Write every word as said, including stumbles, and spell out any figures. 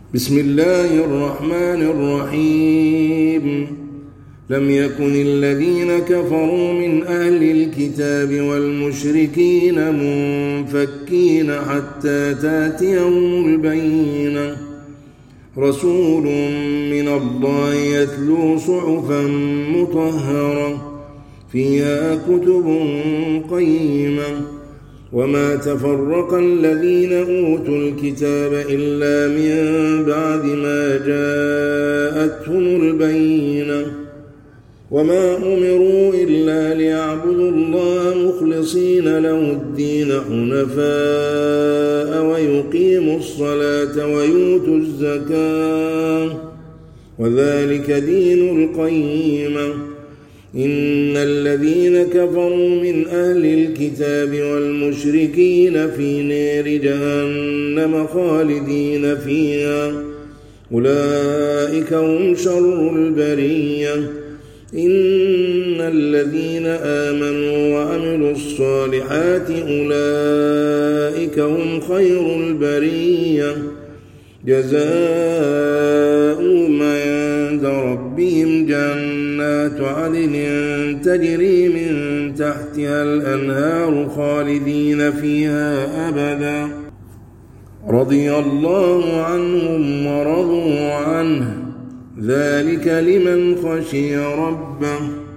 بسم الله الرحمن الرحيم لم يكن الذين كفروا من أهل الكتاب والمشركين منفكين حتى تأتيهم البينة رسول من الله يتلو صحفا مطهرة فيها كتب قيمة وما تفرق الذين أوتوا الكتاب إلا من بعد ما جاءتهم البينة وما أمروا إلا ليعبدوا الله مخلصين له الدين حنفاء ويقيموا الصلاة ويؤتوا الزكاة وذلك دين القيمة إن الذين كفروا من أهل الكتاب والمشركين في نار جهنم خالدين فيها أولئك هم شر البرية إن الذين آمنوا وعملوا الصالحات أولئك هم خير البرية جزاؤهم عند ربهم جنات عدن تجري من تحتها الأنهار خالدين فيها أبدا رضي الله عنهم ورضوا عنه ذلك لمن خشي ربه